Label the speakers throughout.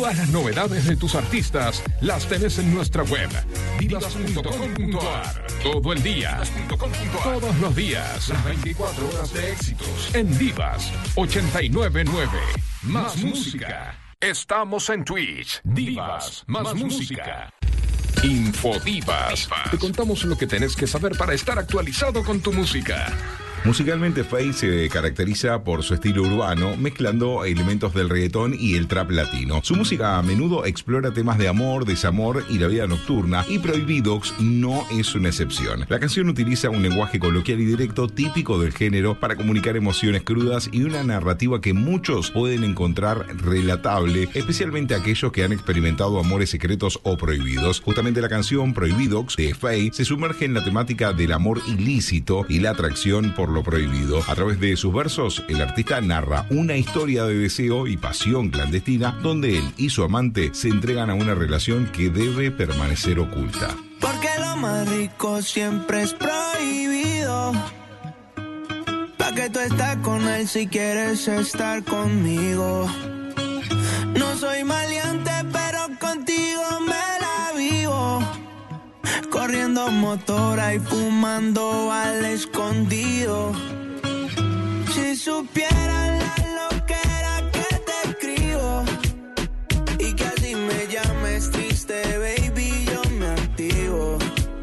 Speaker 1: Todas las novedades de tus artistas las tenés en nuestra web, divas.com.ar. Todo el día, todos los días, las 24 horas de éxitos. En Divas 899. Más música. Estamos en Twitch. Divas más música. Infodivas. Te contamos lo que tenés que saber para estar actualizado con tu música.
Speaker 2: Musicalmente, Feid se caracteriza por su estilo urbano, mezclando elementos del reggaetón y el trap latino. Su música a menudo explora temas de amor, desamor y la vida nocturna, y Prohibidox no es una excepción. La canción utiliza un lenguaje coloquial y directo típico del género para comunicar emociones crudas y una narrativa que muchos pueden encontrar relatable, especialmente aquellos que han experimentado amores secretos o prohibidos. Justamente la canción Prohibidox de Feid se sumerge en la temática del amor ilícito y la atracción por lo prohibido. A través de sus versos, el artista narra una historia de deseo y pasión clandestina donde él y su amante se entregan a una relación que debe permanecer oculta.
Speaker 3: Porque lo más rico siempre es prohibido. Pa' que tú estás con él si quieres estar conmigo. No soy maleante, pero contigo me la vivo. Corriendo motora y fumando al escondido. Si supieran la loquera que te escribo y que así me llames triste, baby, yo me activo.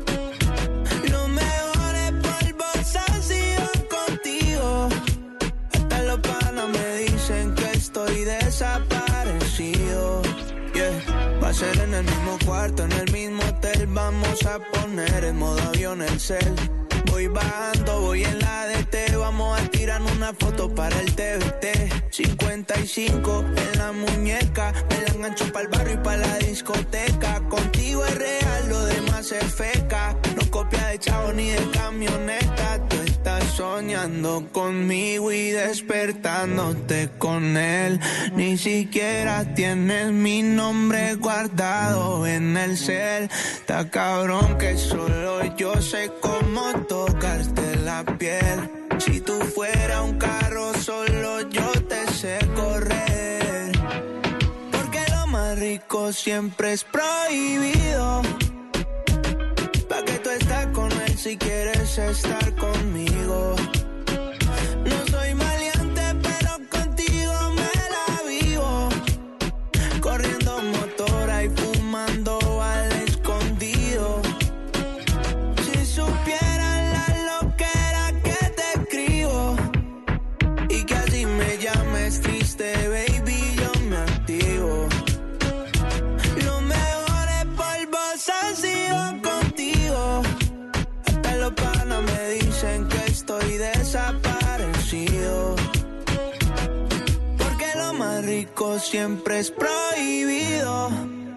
Speaker 3: Los mejores polvos han sido contigo. Hasta los panas me dicen que estoy desaparecido. Va a ser en el mismo cuarto, en el mismo hotel. Vamos a poner en modo avión el cel. Voy bajando, voy en la DT. Vamos a tirar una foto para el TBT. 55 en la muñeca. Me la engancho para el barrio y para la discoteca. Contigo es real, lo demás es feca. No copia de chavo ni de camioneta. Tú estás soñando conmigo y despertándote con él. Ni siquiera tienes mi nombre guardado en el cel. Está cabrón que solo yo sé cómo tocarte la piel. Si tú fueras un carro, solo yo te sé correr. Porque lo más rico siempre es prohibido. Pa' que tú estás con él si quieres estar conmigo. No soy maleante, pero contigo me la vivo. Corriendo motora y fumando al escondido. Si supieran la loquera que te escribo y que así me llames triste, baby, yo me activo. Los mejores polvos han sido contigo. Hasta los panas me dicen que estoy desaparecido. Porque lo más rico siempre es prohibido.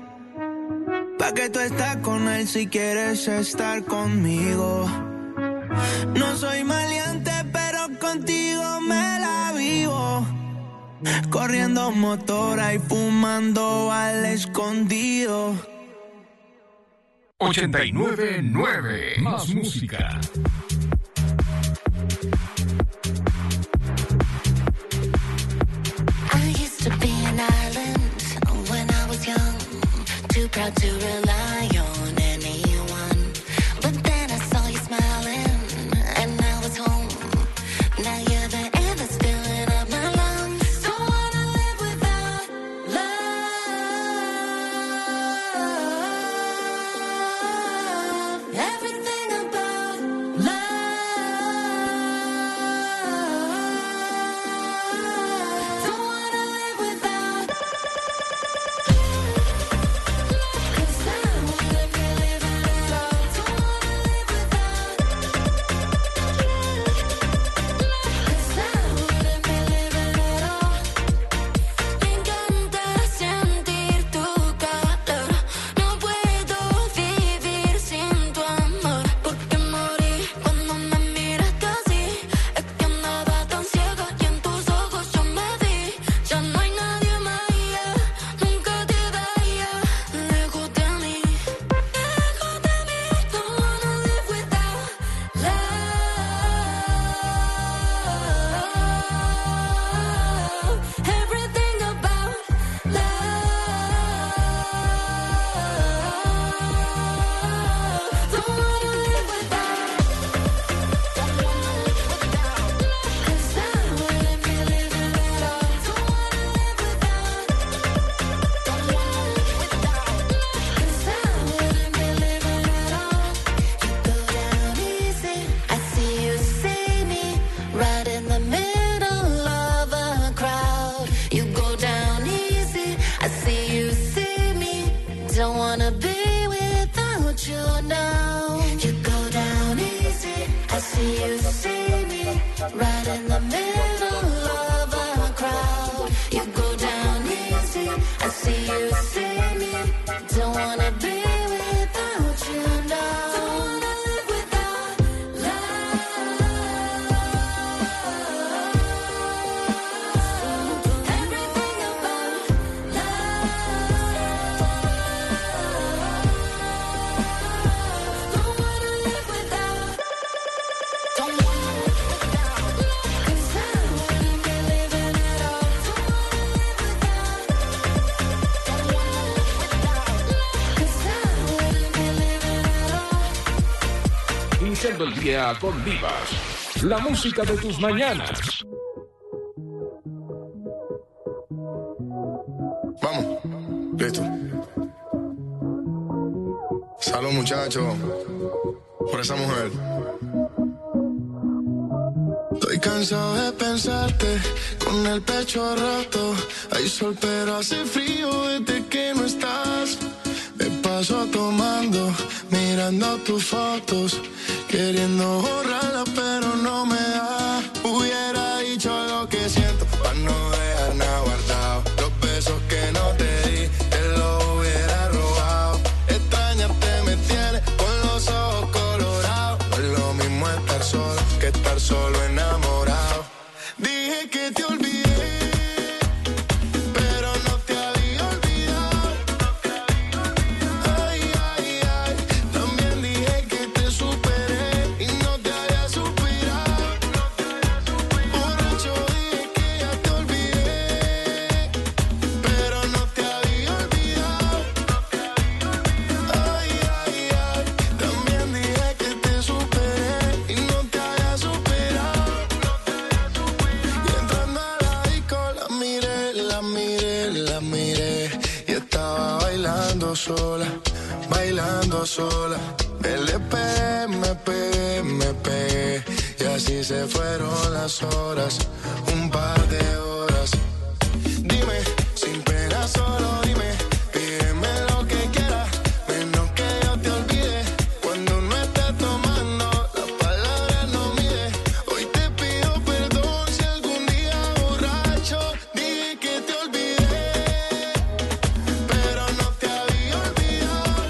Speaker 3: Pa' que tú estás con él si quieres estar conmigo. No soy maleante, pero contigo me la vivo. Corriendo motora y fumando al escondido.
Speaker 1: 899. Más música.
Speaker 4: I used to be an island when I was young, too proud to rely on anyone. But then I saw you smiling, and I was home. Now you're the air that's filling up my lungs. Don't wanna live without love. Everything about love. Don't wanna live without. 'Cause I don't
Speaker 1: todo el día con Divas, la música de tus mañanas.
Speaker 5: Vamos, listo. Salud, muchachos, por esa mujer. Estoy cansado de pensarte con el pecho roto. Hay sol pero hace frío desde que no estás. Me paso tomando, mirando tus fotos, queriendo borrarlas pero no me da. Hubiera dicho lo que siento para no dejar nada guardado. Los besos que no te di, te los hubiera robado. Extrañarte me tiene con los ojos colorados. No es lo mismo estar solo que estar solo enamorado. Dije que te olvidé, pero no te había olvidado. Ay, ay, ay, también dije que te superé y no te había suspirado. Borracho dije que ya te olvidé, pero no te había olvidado. Ay, ay, ay, también dije que te superé y no te había superado. Y entrando a la disco la miré, la miré, la miré y estaba bailando sola, bailando sola. Me pegué, me pegué y así se fueron las horas, un par de horas. Dime, sin pena solo dime, pídeme lo que quieras, menos que yo te olvide. Cuando no estés tomando, las palabras no mide. Hoy te pido perdón si algún día borracho dije que te olvidé, pero no te había olvidado.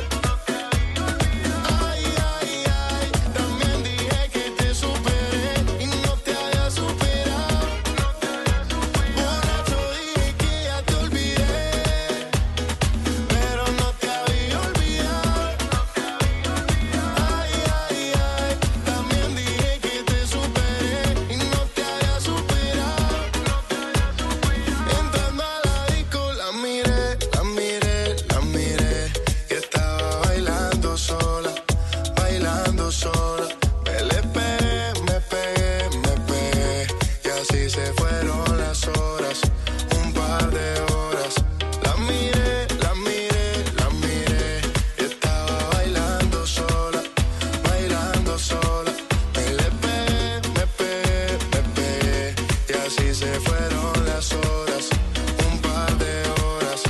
Speaker 5: Ay, ay, ay, también dije que te superé y no te había superado. Borracho dije que ya te olvidé, pero no te había olvidado. Ay, ay, ay, también dije que te superé y no te había superado. Entrando a la disco la miré, la miré, la miré y estaba bailando sola, bailando sola. Me pegué, me pegué y así se fueron las horas, un par de horas. La miré, la miré, la miré y estaba bailando sola, bailando sola. Me pegué y así se fueron las horas, un par de horas.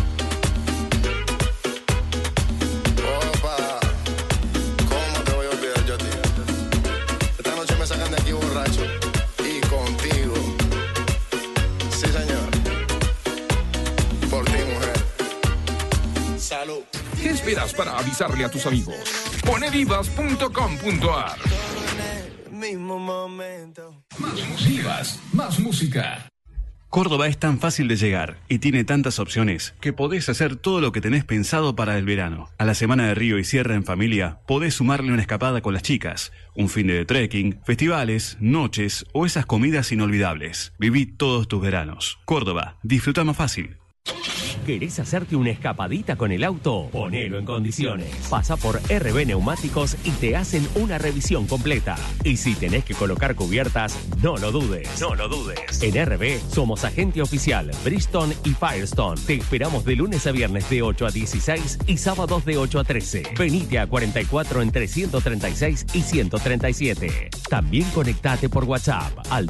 Speaker 5: Opa, ¿cómo te voy a olvidar yo a ti? Esta noche me sacan de aquí borracho y contigo. Sí, señor. Por ti, mujer. Salud.
Speaker 1: ¿Qué esperas para avisarle a tus amigos? Ponedivas.com.ar.
Speaker 3: Mismo momento.
Speaker 1: Más Divas, más música.
Speaker 6: Córdoba es tan fácil de llegar y tiene tantas opciones que podés hacer todo lo que tenés pensado para el verano. A la semana de Río y Sierra en familia, podés sumarle una escapada con las chicas, un fin de trekking, festivales, noches o esas comidas inolvidables. Viví todos tus veranos. Córdoba, disfruta más fácil.
Speaker 7: ¿Querés hacerte una escapadita con el auto? Ponelo en condiciones. Pasa por RB Neumáticos y te hacen una revisión completa. Y si tenés que colocar cubiertas, no lo dudes. No lo dudes. En RB somos agente oficial Bridgestone y Firestone. Te esperamos de lunes a viernes de 8 a 16 y sábados de 8 a 13. Venite a 44 entre 136 y 137. También conectate por WhatsApp al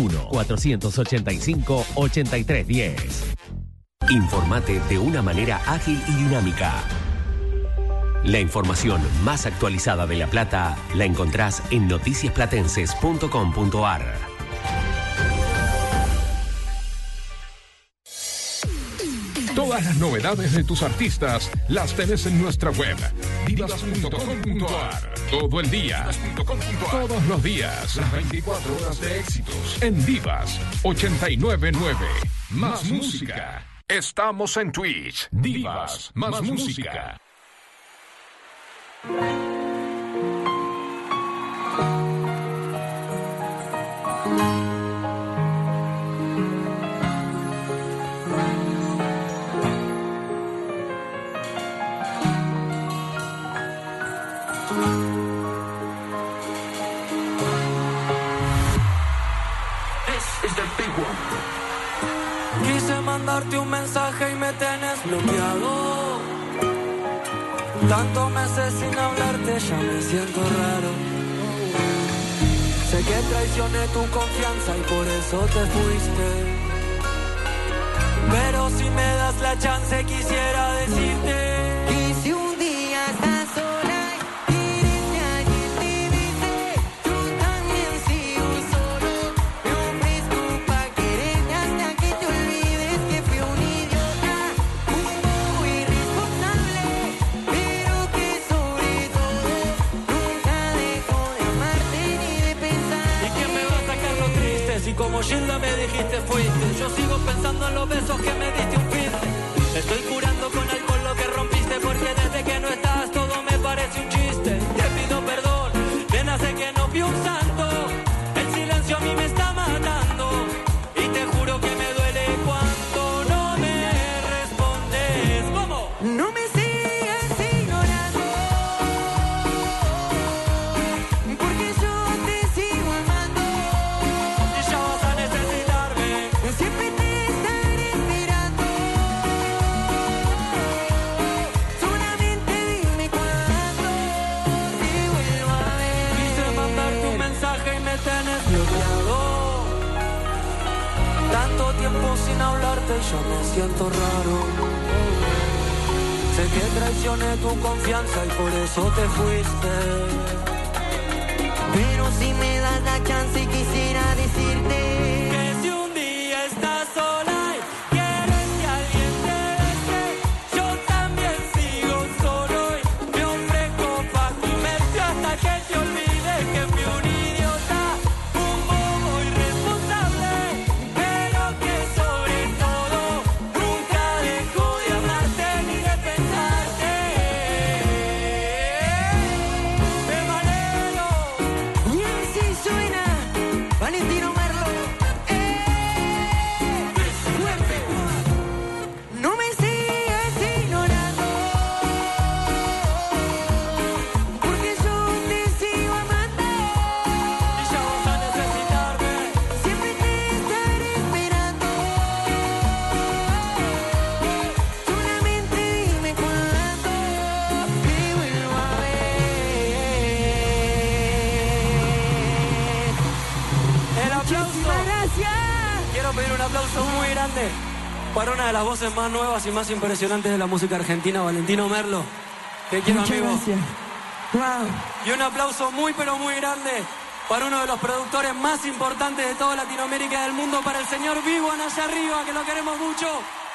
Speaker 7: 221-485-8310. Informate de una manera ágil y dinámica. La información más actualizada de La Plata la encontrás en noticiasplatenses.com.ar.
Speaker 1: Todas las novedades de tus artistas las tenés en nuestra web, divas.com.ar. Todo el día, todos los días, las 24 horas de éxitos. En Divas 899. Más música. Estamos en Twitch. Divas, más música.
Speaker 8: Quise mandarte un mensaje y me tenés bloqueado. Tantos meses sin hablarte, ya me siento raro. Sé que traicioné tu confianza y por eso te fuiste. Pero si me das la chance quisiera decirte
Speaker 9: y si un día estás sola y quieres que alguien te dice, yo también sigo solo. Me ofrezco pa' quererte hasta que te olvides que fui un idiota, un bobo irresponsable, pero que sobre todo nunca dejo de amarte ni de pensar.
Speaker 8: ¿Y quién me va a sacar lo triste? Si como Gilda me dijiste fuiste, yo sigo pensando en los besos que me diste un fin. Estoy curando con alcohol lo que rompiste, porque desde que no estás todo me parece un chiste. Te pido perdón, nena, sé que no fui un santo. El silencio a mí me está matando y te juro que me duele cuando no me respondes. ¿Cómo?
Speaker 9: No me sigas ignorando, porque yo te sigo amando.
Speaker 8: Y ya vas a necesitarme.
Speaker 9: Siempre te estaré esperando. Solamente dime cuándo te vuelvo a ver.
Speaker 8: Quise mandarte un mensaje y me tenés bloqueado. Tanto tiempo sin hablarte y yo me siento raro. Sé que traicioné tu confianza y por eso te fuiste.
Speaker 9: Pero si me das la chance quisiera decirte
Speaker 8: Que si un día estás sola y quieres que alguien te bese, yo también sigo solo y me ofrezco pa' comerte hasta que te olvides que fui un idiota, un bobo irresponsable, pero que sobre todo nunca dejo de amarte ni de pensarte. ¡Me valero!
Speaker 9: y así suena Valentino Merlo. Fuerte. No me sigas ignorando, porque yo te sigo amando.
Speaker 8: Y ya vas a necesitarme.
Speaker 9: Siempre te estaré esperando. Solamente dime cuándo te vuelvo a ver.
Speaker 8: El aplauso.
Speaker 9: Muchísimas gracias.
Speaker 8: Quiero pedir un aplauso muy grande para una de las voces más nuevas y más impresionantes de la música argentina, Valentino Merlo. Te quiero,
Speaker 9: Muchas
Speaker 8: amigo.
Speaker 9: gracias. Wow.
Speaker 8: Y un aplauso muy pero muy grande para uno de los productores más importantes de toda Latinoamérica y del mundo, para el señor Vivan allá arriba, que lo queremos mucho.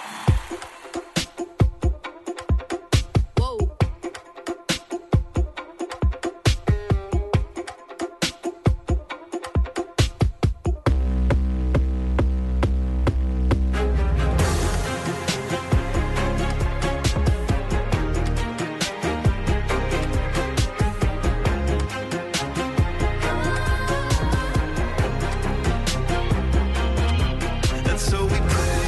Speaker 5: And so we pray.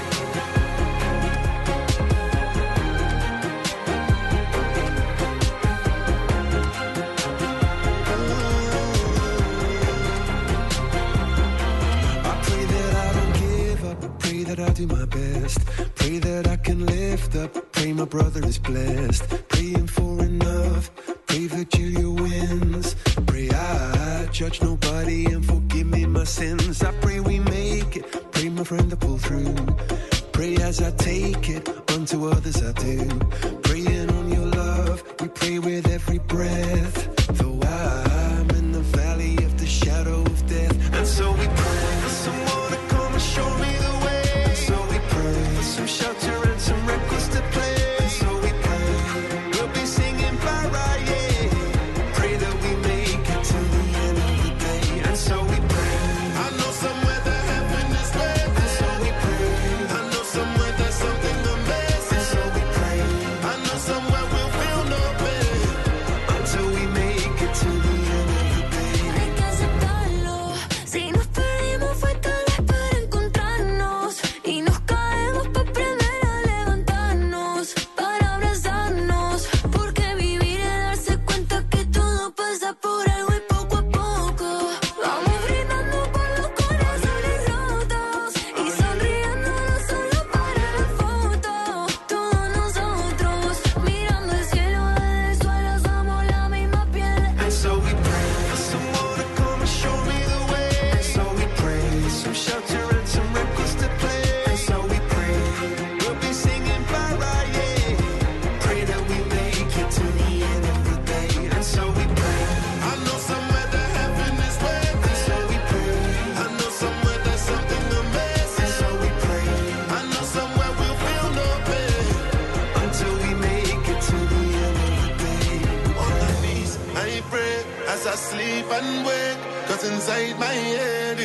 Speaker 5: I pray that I don't give up. Pray that I do my best. Pray that I can lift up. Pray my brother is blessed. Praying for enough. Pray Virgilia wins. Pray I judge nobody and forgive me my sins. I pray we make it. Pray my friend to pull through. Pray as I take it, unto others I do. Praying on your love, we pray with every breath. Though I'm in the valley of the shadow of death. And so we pray for someone to come and show me the way. And so we pray for some shelter and some records to play. And so we pray we'll be singing Pariah. Pray that we make it to the end of the day. And so we pray. I know somewhere that heaven is waiting. And so we pray. I know somewhere there's something amazing. And so we pray. I know somewhere we'll feel no pain until we make it to the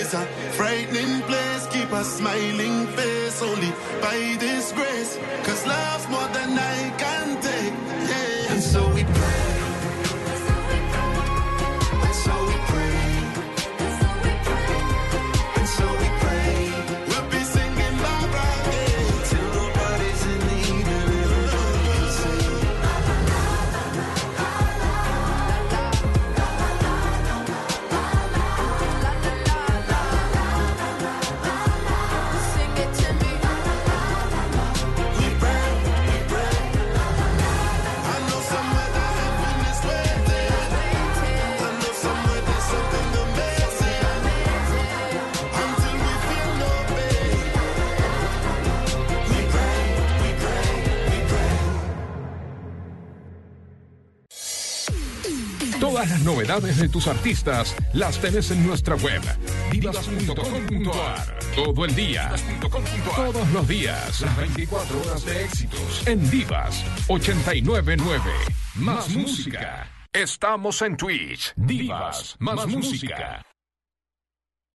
Speaker 5: It's a frightening place, keep a smiling face only by this grace. Cause love's more than I can take. Yeah. And so we pray. And so we pray. And so we pray. We'll be singing Barbara Day till nobody's in need and everybody can say.
Speaker 9: Sing it to me.
Speaker 5: We pray, we pray. I know somewhere that heaven is waiting. I know somewhere there's something amazing. Until we feel no pain. We pray, we pray, we pray.
Speaker 1: Todas las novedades de tus artistas las tenés en nuestra web, divas.com.ar. Todo el día, todos los días, las 24 horas de éxitos. En Divas 899. Más música. Estamos en Twitch. Divas más música.